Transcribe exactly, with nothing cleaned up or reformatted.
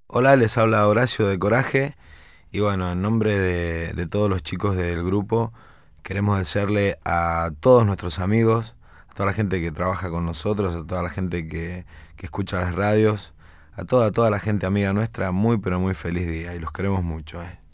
Hola, les habla Horacio de Coraje y bueno, en nombre de, de todos los chicos del grupo queremos desearle a todos nuestros amigos, a toda la gente que trabaja con nosotros, a toda la gente que, que escucha las radios, a toda, toda la gente amiga nuestra, muy pero muy feliz día y los queremos mucho. Eh.